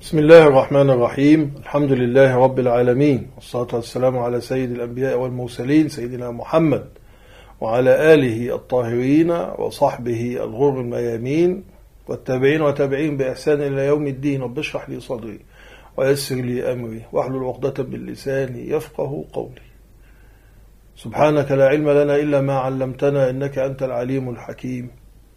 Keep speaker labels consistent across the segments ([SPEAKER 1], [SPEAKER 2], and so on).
[SPEAKER 1] بسم الله الرحمن الرحيم. الحمد لله رب العالمين، والصلاة والسلام على سيد الأنبياء والمرسلين سيدنا محمد وعلى آله الطاهرين وصحبه الغر الميامين والتابعين وتابعين بإحسان إلى يوم الدين. رب اشرح لي صدري ويسر لي أمري واحلل عقدة من لساني يفقه قولي. سبحانك لا علم لنا إلا ما علمتنا إنك أنت العليم الحكيم.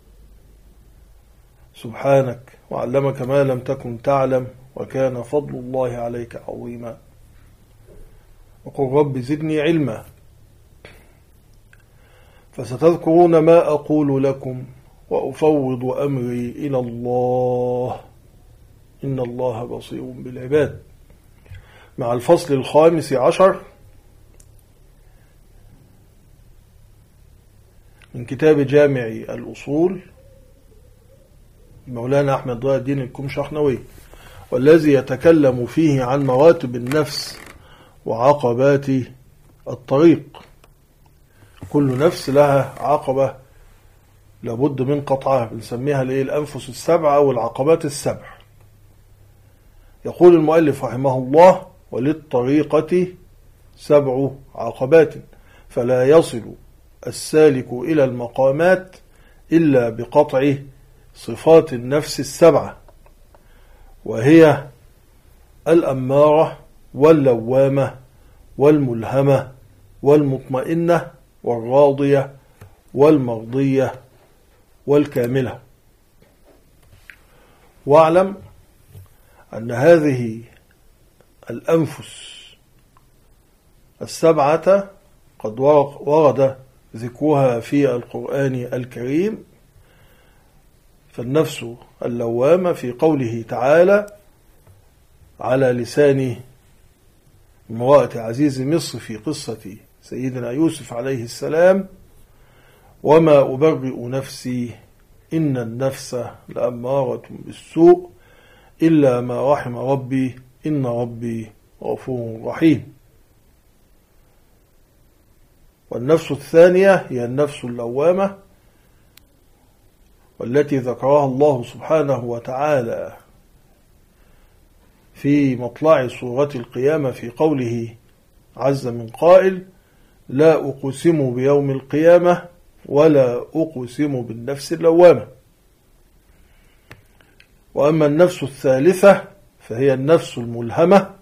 [SPEAKER 1] سبحانك وعلمك ما لم تكن تعلم وكان فضل الله عليك عظيما. وقل رب زدني علما. فستذكرون ما أقول لكم وأفوض أمري إلى الله إن الله بصير بالعباد. مع الفصل الخامس عشر من كتاب جامع الأصول مولانا أحمد ضياء الدين الكمشحنوي، والذي يتكلم فيه عن مراتب النفس وعقبات الطريق. كل نفس لها عقبة لابد من قطعها، بنسميها الأنفس السبع أو العقبات السبع. يقول المؤلف رحمه الله: وللطريقة 7 عقبات، فلا يصل السالك إلى المقامات إلا بقطع صفات النفس السبعة، وهي الأمارة واللوامة والملهمة والمطمئنة والراضية والمرضية والكاملة. واعلم أن هذه الأنفس السبعة قد ورد ذكرها في القرآن الكريم. فالنفس اللوامة في قوله تعالى على لسان امرأة عزيز مصر في قصة سيدنا يوسف عليه السلام: وما أبرئ نفسي إن النفس لأمارة بالسوء إلا ما رحم ربي إن ربي غفور رحيم. والنفس الثانية هي النفس اللوامة، والتي ذكرها الله سبحانه وتعالى في مطلع سورة القيامة في قوله عز من قائل: لا أقسم بيوم القيامة ولا أقسم بالنفس اللوامة. وأما النفس الثالثة فهي النفس الملهمة،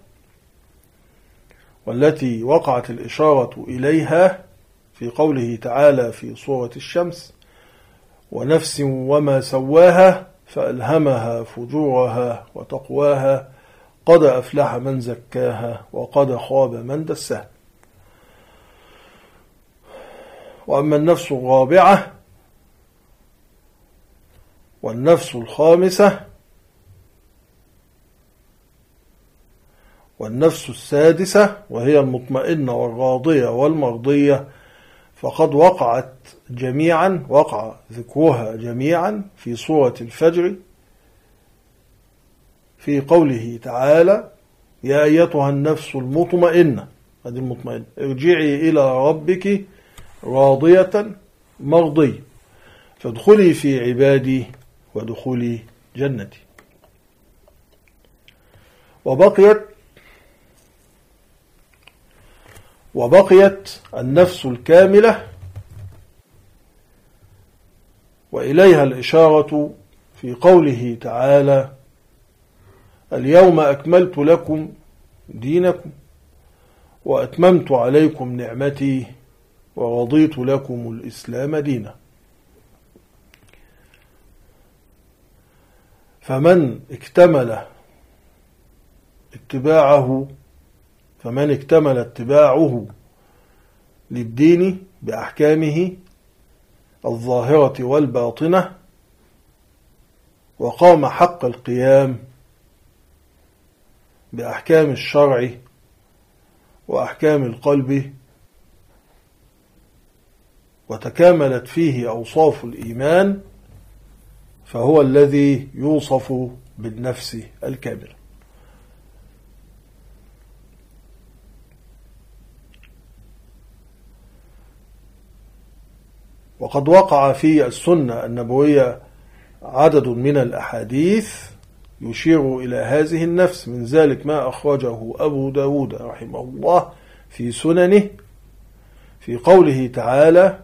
[SPEAKER 1] والتي وقعت الإشارة إليها في قوله تعالى في سورة الشمس: ونفس وما سواها فألهمها فجورها وتقواها قد أفلح من زكاها وقد خاب من دساها. وأما النفس الرابعة والنفس الخامسة والنفس السادسة وهي المطمئنة والراضية والمرضية، فقد وقع ذكرها جميعا في سورة الفجر في قوله تعالى: يا أيتها النفس المطمئنة، هذه المطمئنة، ارجعي إلى ربك راضية مرضية فادخلي في عبادي وادخلي جنتي. وبقيت النفس الكاملة، وإليها الإشارة في قوله تعالى: اليوم أكملت لكم دينكم وأتممت عليكم نعمتي ورضيت لكم الإسلام دينا. فمن اكتمل اتباعه للدين بأحكامه الظاهرة والباطنة، وقام حق القيام بأحكام الشرع وأحكام القلب، وتكاملت فيه أوصاف الإيمان، فهو الذي يوصف بالنفس الكاملة. وقد وقع في السنة النبوية عدد من الأحاديث يشير إلى هذه النفس. من ذلك ما أخرجه أبو داود رحمه الله في سننه في قوله تعالى،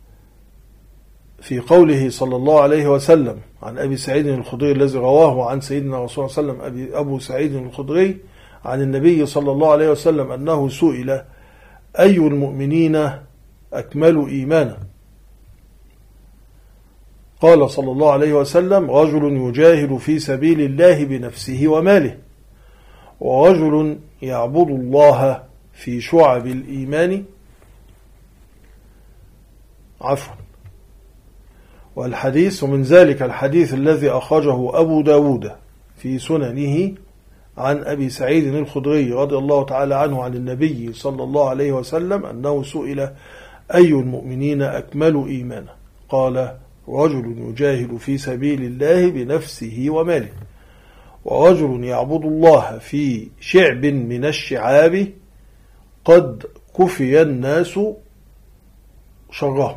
[SPEAKER 1] في قوله صلى الله عليه وسلم عن أبي سعيد الخدري الذي رواه عن سيدنا رسول الله صلى الله عليه وسلم أبو سعيد الخدري عن النبي صلى الله عليه وسلم أنه سئل أي المؤمنين أكمل إيمانا؟ قال صلى الله عليه وسلم رجل يجاهد في سبيل الله بنفسه وماله، ورجل يعبد الله في شعب الإيمان والحديث. ومن ذلك الحديث الذي أخرجه أبو داود في سننه عن أبي سعيد الخدري رضي الله تعالى عنه عن النبي صلى الله عليه وسلم أنه سئل أي المؤمنين أكمل إيمانا؟ قال رجل يجاهد في سبيل الله بنفسه وماله، ورجل يعبد الله في شعب من الشعاب قد كفي الناس شره.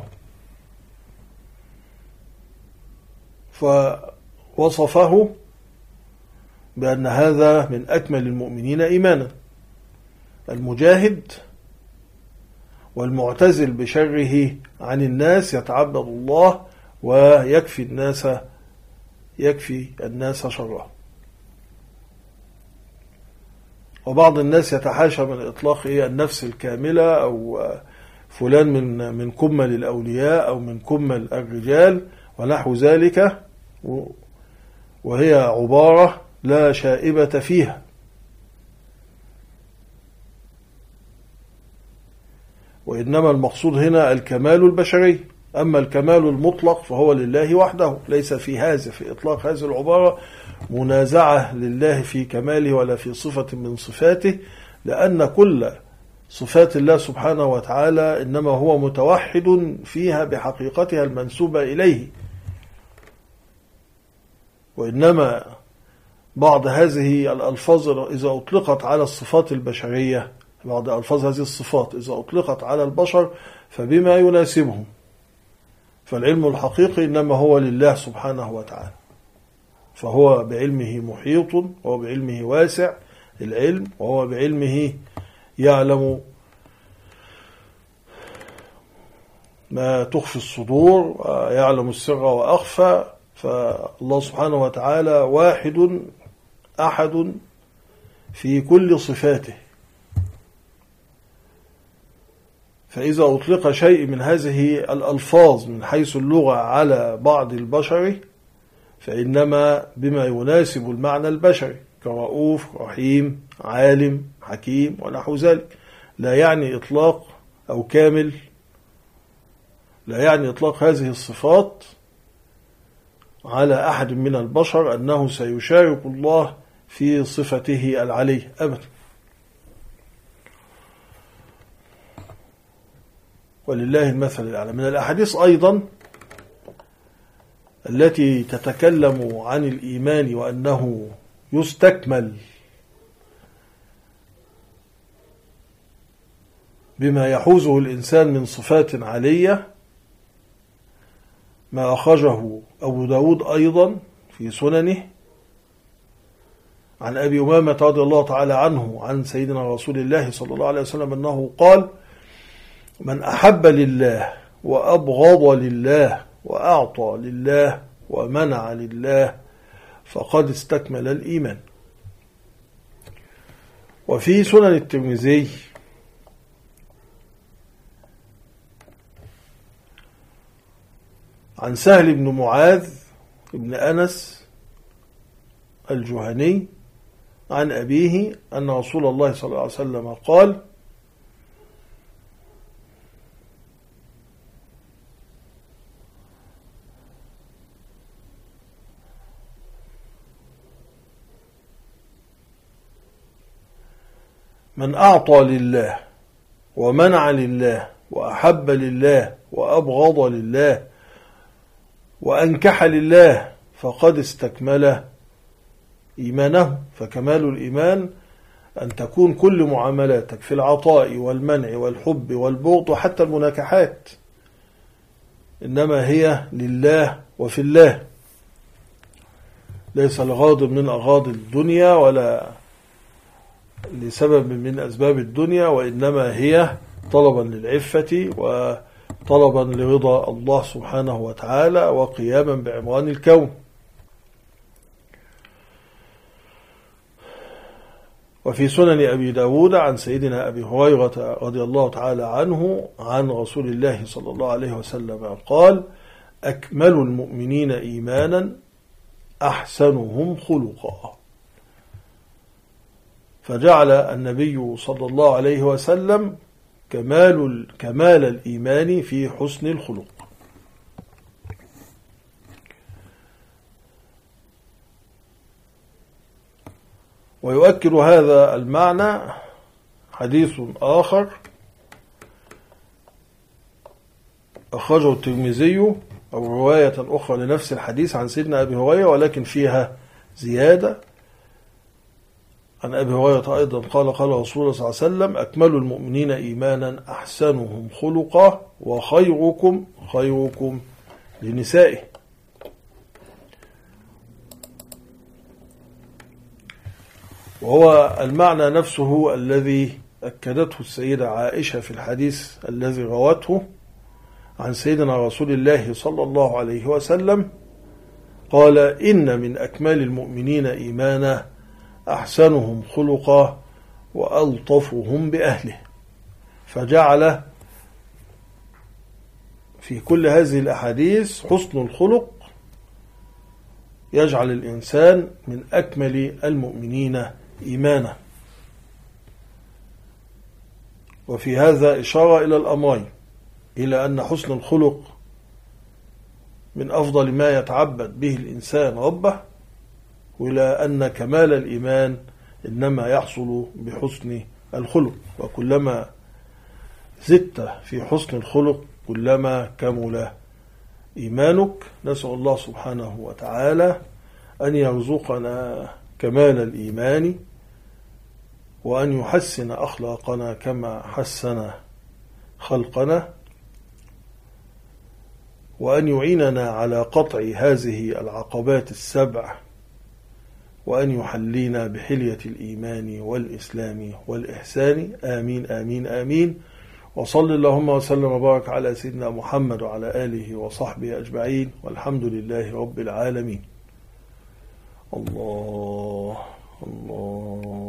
[SPEAKER 1] فوصفه بأن هذا من أكمل المؤمنين إيمانا، المجاهد والمعتزل بشره عن الناس يتعبد الله ويكفي الناس شره. وبعض الناس يتحاشى من إطلاق النفس الكاملة أو فلان من كمل الأولياء أو من كمل الرجال ونحو ذلك، وهي عبارة لا شائبة فيها. وإنما المقصود هنا الكمال البشري، أما الكمال المطلق فهو لله وحده، ليس في إطلاق هذه العبارة منازعة لله في كماله ولا في صفة من صفاته، لأن كل صفات الله سبحانه وتعالى إنما هو متوحد فيها بحقيقتها المنسوبة إليه. وإنما بعض هذه الألفاظ إذا أطلقت على الصفات البشرية، بعض ألفاظ هذه الصفات إذا أطلقت على البشر فبما يناسبهم، فالعلم الحقيقي إنما هو لله سبحانه وتعالى، فهو بعلمه محيط، وهو بعلمه واسع العلم، وهو بعلمه يعلم ما تخفي الصدور ويعلم السر وأخفى. فالله سبحانه وتعالى واحد أحد في كل صفاته، فإذا أطلق شيء من هذه الألفاظ من حيث اللغة على بعض البشر فإنما بما يناسب المعنى البشري كرؤوف، رحيم، عالم، حكيم ونحو ذلك، لا يعني إطلاق أو كامل، لا يعني إطلاق هذه الصفات على أحد من البشر أنه سيشارك الله في صفته العلي أبدا. ولله المثل الأعلى. من الأحاديث أيضا التي تتكلم عن الإيمان وأنه يستكمل بما يحوزه الإنسان من صفات عالية ما أخرجه أبو داود أيضا في سننه عن أبي أمامة رضي الله تعالى عنه عن سيدنا رسول الله صلى الله عليه وسلم أنه قال: من أحب لله وأبغض لله وأعطى لله ومنع لله فقد استكمل الإيمان. وفي سنن الترمذي عن سهل بن معاذ بن أنس الجهني عن أبيه أن رسول الله صلى الله عليه وسلم قال: من أعطى لله ومنع لله وأحب لله وأبغض لله وأنكح لله فقد استكمل إيمانه. فكمال الإيمان أن تكون كل معاملاتك في العطاء والمنع والحب والبغض وحتى المناكحات إنما هي لله وفي الله. ليس لغاض من أغاض الدنيا ولا لسبب من أسباب الدنيا، وإنما هي طلبا للعفة وطلبا لرضا الله سبحانه وتعالى وقياما بعمران الكون. وفي سنن أبي داود عن سيدنا أبي هريرة رضي الله تعالى عنه عن رسول الله صلى الله عليه وسلم قال: أكمل المؤمنين إيمانا أحسنهم خلقا. فجعل النبي صلى الله عليه وسلم كمال الإيمان في حسن الخلق. ويؤكد هذا المعنى حديث آخر أخرجه الترمذي أو رواية أخرى لنفس الحديث عن سيدنا أبي هريرة، ولكن فيها زيادة عن أبي هريرة أيضا قال: قال رسول الله صلى الله عليه وسلم: أكمل المؤمنين إيمانا أحسنهم خلقا وخيركم خيركم لنسائه. وهو المعنى نفسه الذي أكدته السيدة عائشة في الحديث الذي روته عن سيدنا رسول الله صلى الله عليه وسلم قال: إن من أكمال المؤمنين إيمانا أحسنهم خلقا وألطفهم بأهله. فجعل في كل هذه الأحاديث حسن الخلق يجعل الإنسان من أكمل المؤمنين إيمانا. وفي هذا إشارة إلى الأمرين، إلى أن حسن الخلق من أفضل ما يتعبد به الإنسان ربه، وإلى أن كمال الإيمان إنما يحصل بحسن الخلق، وكلما زدت في حسن الخلق كلما كمل إيمانك. نسأل الله سبحانه وتعالى أن يرزقنا كمال الإيمان، وأن يحسن أخلاقنا كما حسن خلقنا، وأن يعيننا على قطع هذه العقبات السبع، وأن يحلينا بحلية الإيمان والإسلام والإحسان. آمين آمين آمين. وصل اللهم وسلم وبارك على سيدنا محمد وعلى آله وصحبه أجمعين، والحمد لله رب العالمين. الله الله.